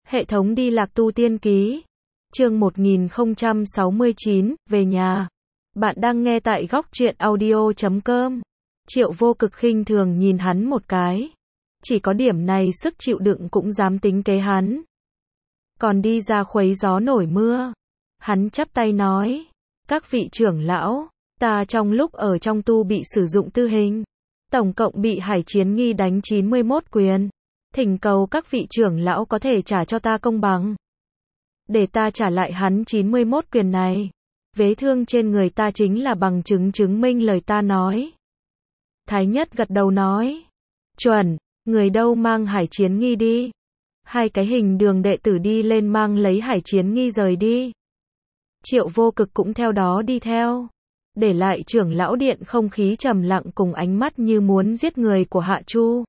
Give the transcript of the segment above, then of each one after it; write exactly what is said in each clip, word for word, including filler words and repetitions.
Hệ thống đi lạc tu tiên ký. Chương một nghìn không trăm sáu mươi chín, về nhà. Bạn đang nghe tại góc truyện audio chấm com. Triệu Vô Cực khinh thường nhìn hắn một cái. Chỉ có điểm này sức chịu đựng cũng dám tính kế hắn. Còn đi ra khuấy gió nổi mưa. Hắn chắp tay nói. Các vị trưởng lão, ta trong lúc ở trong tu bị sử dụng tư hình. Tổng cộng bị Hải Chiến Nghi đánh chín mươi mốt quyền. Thỉnh cầu các vị trưởng lão có thể trả cho ta công bằng. Để ta trả lại hắn chín mươi mốt quyền này. Vết thương trên người ta chính là bằng chứng chứng minh lời ta nói. Thái Nhất gật đầu nói. Chuẩn, người đâu mang Hải Chiến Nghi đi. Hai cái hình đường đệ tử đi lên mang lấy Hải Chiến Nghi rời đi. Triệu Vô Cực cũng theo đó đi theo. Để lại trưởng lão điện không khí trầm lặng cùng ánh mắt như muốn giết người của Hạ Chu.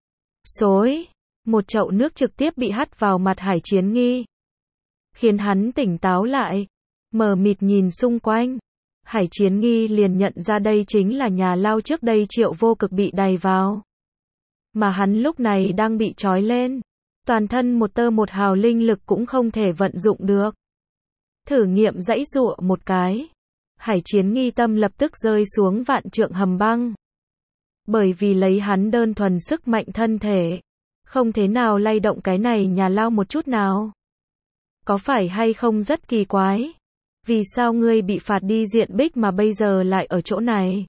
Xối, một chậu nước trực tiếp bị hắt vào mặt Hải Chiến Nghi. Khiến hắn tỉnh táo lại, mờ mịt nhìn xung quanh. Hải Chiến Nghi liền nhận ra đây chính là nhà lao trước đây Triệu Vô Cực bị đày vào. Mà hắn lúc này đang bị trói lên. Toàn thân một tơ một hào linh lực cũng không thể vận dụng được. Thử nghiệm giãy giụa một cái. Hải Chiến Nghi tâm lập tức rơi xuống vạn trượng hầm băng. Bởi vì lấy hắn đơn thuần sức mạnh thân thể. Không thế nào lay động cái này nhà lao một chút nào. Có phải hay không rất kỳ quái? Vì sao ngươi bị phạt đi diện bích mà bây giờ lại ở chỗ này?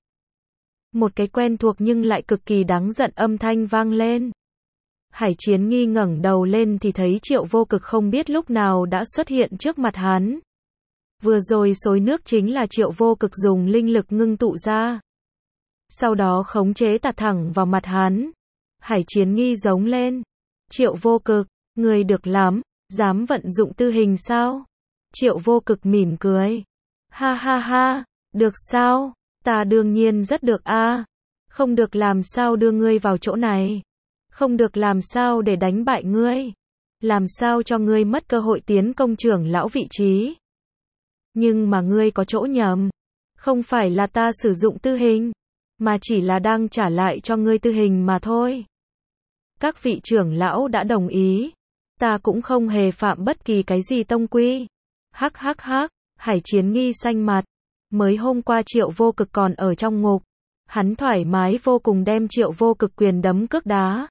Một cái quen thuộc nhưng lại cực kỳ đáng giận âm thanh vang lên. Hải Chiến Nghi ngẩng đầu lên thì thấy Triệu Vô Cực không biết lúc nào đã xuất hiện trước mặt hắn. Vừa rồi xối nước chính là Triệu Vô Cực dùng linh lực ngưng tụ ra. Sau đó khống chế tạt thẳng vào mặt hắn. Hải Chiến Nghi giống lên. Triệu Vô Cực, người được lắm, dám vận dụng tư hình sao? Triệu Vô Cực mỉm cười. Ha ha ha, được sao? Ta đương nhiên rất được a. Không được làm sao đưa ngươi vào chỗ này. Không được làm sao để đánh bại ngươi. Làm sao cho ngươi mất cơ hội tiến công trưởng lão vị trí. Nhưng mà ngươi có chỗ nhầm. Không phải là ta sử dụng tư hình, mà chỉ là đang trả lại cho ngươi tư hình mà thôi. Các vị trưởng lão đã đồng ý. Ta cũng không hề phạm bất kỳ cái gì tông quy. Hắc hắc hắc, Hải Chiến Nghi xanh mặt. Mới hôm qua Triệu Vô Cực còn ở trong ngục. Hắn thoải mái vô cùng đem Triệu Vô Cực quyền đấm cước đá.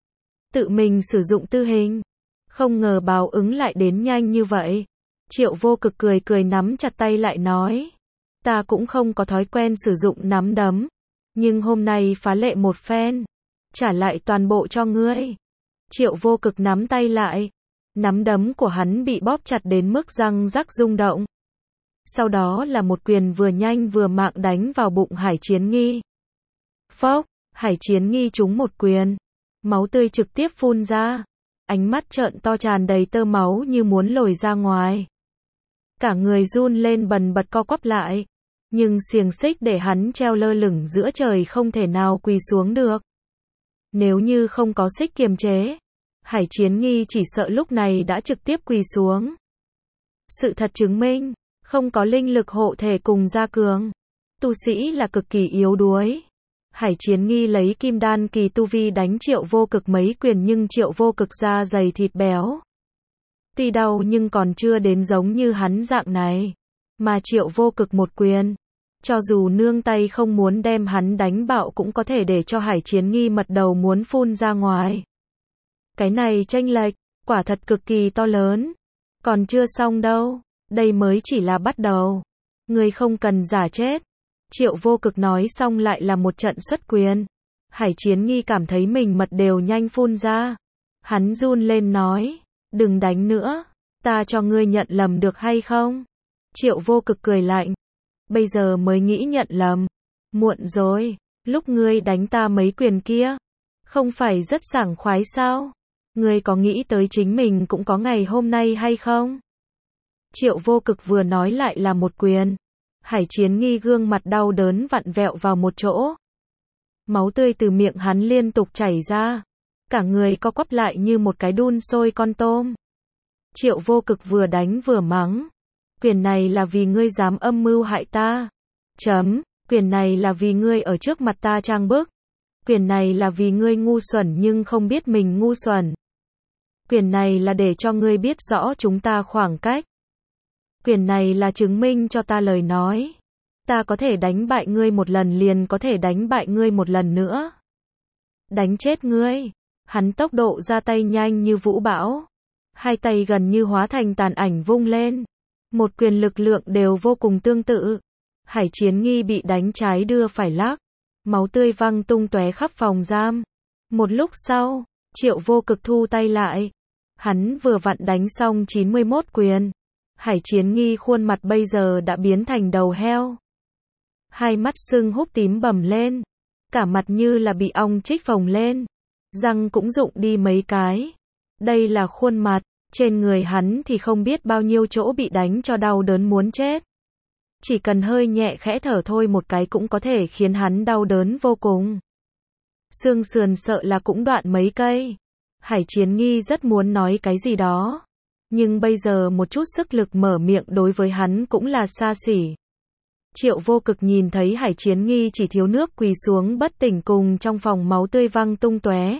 Tự mình sử dụng tư hình. Không ngờ báo ứng lại đến nhanh như vậy. Triệu Vô Cực cười cười nắm chặt tay lại nói. Ta cũng không có thói quen sử dụng nắm đấm. Nhưng hôm nay phá lệ một phen. Trả lại toàn bộ cho ngươi. Triệu Vô Cực nắm tay lại. Nắm đấm của hắn bị bóp chặt đến mức răng rắc rung động. Sau đó là một quyền vừa nhanh vừa mạng đánh vào bụng Hải Chiến Nghi. Phốc, Hải Chiến Nghi trúng một quyền. Máu tươi trực tiếp phun ra. Ánh mắt trợn to tràn đầy tơ máu như muốn lồi ra ngoài. Cả người run lên bần bật co quắp lại. Nhưng xiềng xích để hắn treo lơ lửng giữa trời không thể nào quỳ xuống được. Nếu như không có xích kiềm chế, Hải Chiến Nghi chỉ sợ lúc này đã trực tiếp quỳ xuống. Sự thật chứng minh, không có linh lực hộ thể cùng gia cường. Tu sĩ là cực kỳ yếu đuối. Hải Chiến Nghi lấy kim đan kỳ tu vi đánh Triệu Vô Cực mấy quyền nhưng Triệu Vô Cực da dày thịt béo. Tuy đau nhưng còn chưa đến giống như hắn dạng này. Mà Triệu Vô Cực một quyền. Cho dù nương tay không muốn đem hắn đánh bạo cũng có thể để cho Hải Chiến Nghi mật đầu muốn phun ra ngoài. Cái này chênh lệch, quả thật cực kỳ to lớn. Còn chưa xong đâu, đây mới chỉ là bắt đầu. Người không cần giả chết. Triệu Vô Cực nói xong lại là một trận xuất quyền. Hải Chiến Nghi cảm thấy mình mật đều nhanh phun ra. Hắn run lên nói, đừng đánh nữa, ta cho ngươi nhận lầm được hay không? Triệu Vô Cực cười lạnh. Bây giờ mới nghĩ nhận lầm. Muộn rồi, lúc ngươi đánh ta mấy quyền kia. Không phải rất sảng khoái sao? Ngươi có nghĩ tới chính mình cũng có ngày hôm nay hay không? Triệu Vô Cực vừa nói lại là một quyền. Hải Chiến Nghi gương mặt đau đớn vặn vẹo vào một chỗ. Máu tươi từ miệng hắn liên tục chảy ra. Cả người co quắp lại như một cái đun sôi con tôm. Triệu Vô Cực vừa đánh vừa mắng. Quyền này là vì ngươi dám âm mưu hại ta. Chấm, quyền này là vì ngươi ở trước mặt ta trang bức. Quyền này là vì ngươi ngu xuẩn nhưng không biết mình ngu xuẩn. Quyền này là để cho ngươi biết rõ chúng ta khoảng cách. Quyền này là chứng minh cho ta lời nói. Ta có thể đánh bại ngươi một lần liền có thể đánh bại ngươi một lần nữa. Đánh chết ngươi. Hắn tốc độ ra tay nhanh như vũ bão. Hai tay gần như hóa thành tàn ảnh vung lên. Một quyền lực lượng đều vô cùng tương tự. Hải Chiến Nghi bị đánh trái đưa phải lắc. Máu tươi văng tung tóe khắp phòng giam. Một lúc sau, Triệu Vô Cực thu tay lại. Hắn vừa vặn đánh xong chín mươi mốt quyền. Hải Chiến Nghi khuôn mặt bây giờ đã biến thành đầu heo. Hai mắt sưng húp tím bầm lên. Cả mặt như là bị ong chích phồng lên. Răng cũng rụng đi mấy cái. Đây là khuôn mặt. Trên người hắn thì không biết bao nhiêu chỗ bị đánh cho đau đớn muốn chết. Chỉ cần hơi nhẹ khẽ thở thôi một cái cũng có thể khiến hắn đau đớn vô cùng. Xương sườn sợ là cũng đoạn mấy cây. Hải Chiến Nghi rất muốn nói cái gì đó. Nhưng bây giờ một chút sức lực mở miệng đối với hắn cũng là xa xỉ. Triệu Vô Cực nhìn thấy Hải Chiến Nghi chỉ thiếu nước quỳ xuống bất tỉnh cùng trong phòng máu tươi văng tung tóe.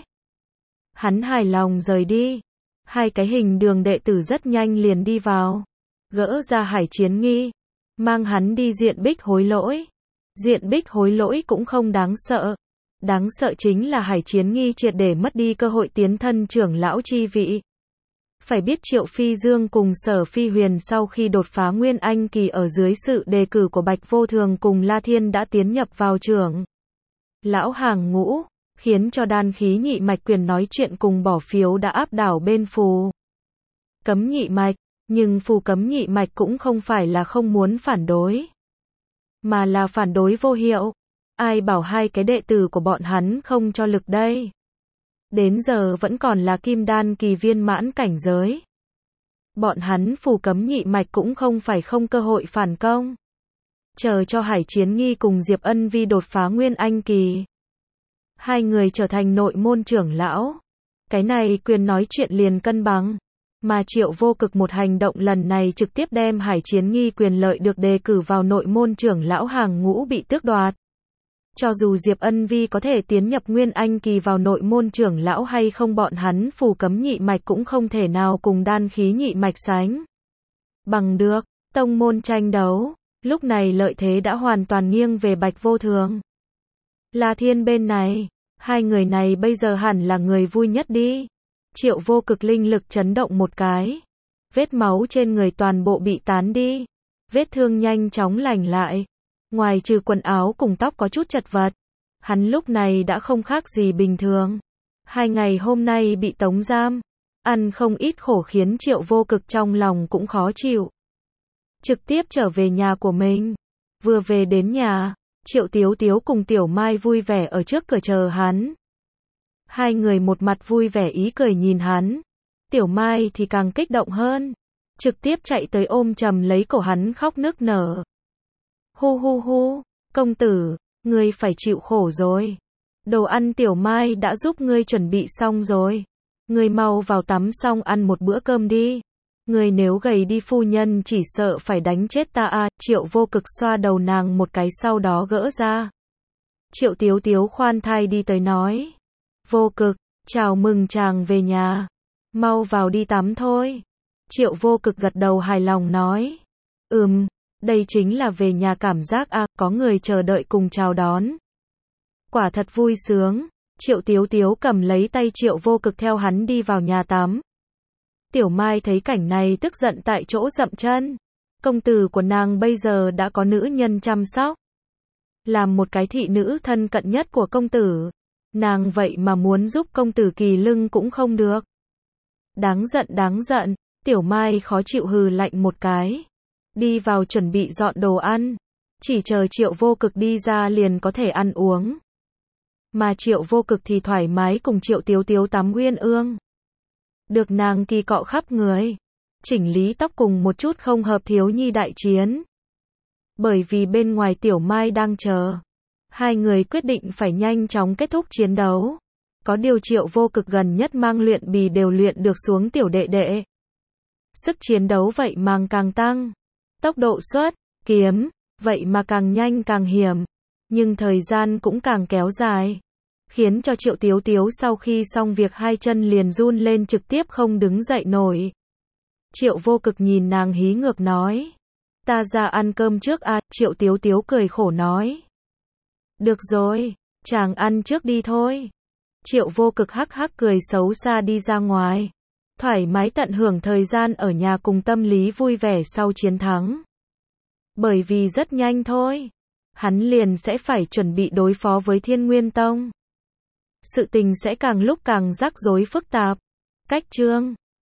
Hắn hài lòng rời đi. Hai cái hình đường đệ tử rất nhanh liền đi vào. Gỡ ra Hải Chiến Nghi. Mang hắn đi diện bích hối lỗi. Diện bích hối lỗi cũng không đáng sợ. Đáng sợ chính là Hải Chiến Nghi triệt để mất đi cơ hội tiến thân trưởng lão chi vị. Phải biết Triệu Phi Dương cùng Sở Phi Huyền sau khi đột phá Nguyên Anh kỳ ở dưới sự đề cử của Bạch Vô Thường cùng La Thiên đã tiến nhập vào trưởng lão hàng ngũ, khiến cho đan khí nhị mạch quyền nói chuyện cùng bỏ phiếu đã áp đảo bên phù cấm nhị mạch, nhưng phù cấm nhị mạch cũng không phải là không muốn phản đối, mà là phản đối vô hiệu. Ai bảo hai cái đệ tử của bọn hắn không cho lực đây? Đến giờ vẫn còn là kim đan kỳ viên mãn cảnh giới. Bọn hắn phù cấm nhị mạch cũng không phải không cơ hội phản công. Chờ cho Hải Chiến Nghi cùng Diệp Ân Vi đột phá Nguyên Anh kỳ. Hai người trở thành nội môn trưởng lão. Cái này quyền nói chuyện liền cân bằng. Mà Triệu Vô Cực một hành động lần này trực tiếp đem Hải Chiến Nghi quyền lợi được đề cử vào nội môn trưởng lão hàng ngũ bị tước đoạt. Cho dù Diệp Ân Vi có thể tiến nhập Nguyên Anh kỳ vào nội môn trưởng lão hay không, bọn hắn phù cấm nhị mạch cũng không thể nào cùng đan khí nhị mạch sánh bằng được. Tông môn tranh đấu, lúc này lợi thế đã hoàn toàn nghiêng về Bạch Vô Thường. La Thiên bên này, hai người này bây giờ hẳn là người vui nhất đi. Triệu Vô Cực linh lực chấn động một cái. Vết máu trên người toàn bộ bị tán đi. Vết thương nhanh chóng lành lại. Ngoài trừ quần áo cùng tóc có chút chật vật, hắn lúc này đã không khác gì bình thường. Hai ngày hôm nay bị tống giam, ăn không ít khổ khiến Triệu Vô Cực trong lòng cũng khó chịu. Trực tiếp trở về nhà của mình. Vừa về đến nhà, Triệu Tiếu Tiếu cùng Tiểu Mai vui vẻ ở trước cửa chờ hắn. Hai người một mặt vui vẻ ý cười nhìn hắn. Tiểu Mai thì càng kích động hơn, trực tiếp chạy tới ôm chầm lấy cổ hắn khóc nức nở. Hu hu hu, công tử, ngươi phải chịu khổ rồi. Đồ ăn Tiểu Mai đã giúp ngươi chuẩn bị xong rồi. Ngươi mau vào tắm xong ăn một bữa cơm đi. Ngươi nếu gầy đi phu nhân chỉ sợ phải đánh chết ta à. Triệu Vô Cực xoa đầu nàng một cái sau đó gỡ ra. Triệu Tiếu Tiếu khoan thai đi tới nói. Vô Cực, chào mừng chàng về nhà. Mau vào đi tắm thôi. Triệu Vô Cực gật đầu hài lòng nói. Ừm. Đây chính là về nhà cảm giác à, có người chờ đợi cùng chào đón. Quả thật vui sướng. Triệu Tiếu Tiếu cầm lấy tay Triệu Vô Cực theo hắn đi vào nhà tắm. Tiểu Mai thấy cảnh này tức giận tại chỗ dậm chân. Công tử của nàng bây giờ đã có nữ nhân chăm sóc. Làm một cái thị nữ thân cận nhất của công tử. Nàng vậy mà muốn giúp công tử kỳ lưng cũng không được. Đáng giận đáng giận. Tiểu Mai khó chịu hừ lạnh một cái. Đi vào chuẩn bị dọn đồ ăn. Chỉ chờ Triệu Vô Cực đi ra liền có thể ăn uống. Mà Triệu Vô Cực thì thoải mái cùng Triệu Tiếu Tiếu tắm uyên ương. Được nàng kỳ cọ khắp người. Chỉnh lý tóc cùng một chút không hợp thiếu nhi đại chiến. Bởi vì bên ngoài Tiểu Mai đang chờ. Hai người quyết định phải nhanh chóng kết thúc chiến đấu. Có điều Triệu Vô Cực gần nhất mang luyện bì đều luyện được xuống tiểu đệ đệ. Sức chiến đấu vậy mang càng tăng. Tốc độ xuất, kiếm, vậy mà càng nhanh càng hiểm. Nhưng thời gian cũng càng kéo dài. khiến cho Triệu Tiếu Tiếu sau khi xong việc hai chân liền run lên trực tiếp không đứng dậy nổi. Triệu Vô Cực nhìn nàng hí ngược nói. Ta ra ăn cơm trước à, Triệu Tiếu Tiếu cười khổ nói. Được rồi, chàng ăn trước đi thôi. Triệu Vô Cực hắc hắc cười xấu xa đi ra ngoài. Thoải mái tận hưởng thời gian ở nhà cùng tâm lý vui vẻ sau chiến thắng. Bởi vì rất nhanh thôi, hắn liền sẽ phải chuẩn bị đối phó với Thiên Nguyên Tông. Sự tình sẽ càng lúc càng rắc rối phức tạp. Cách chương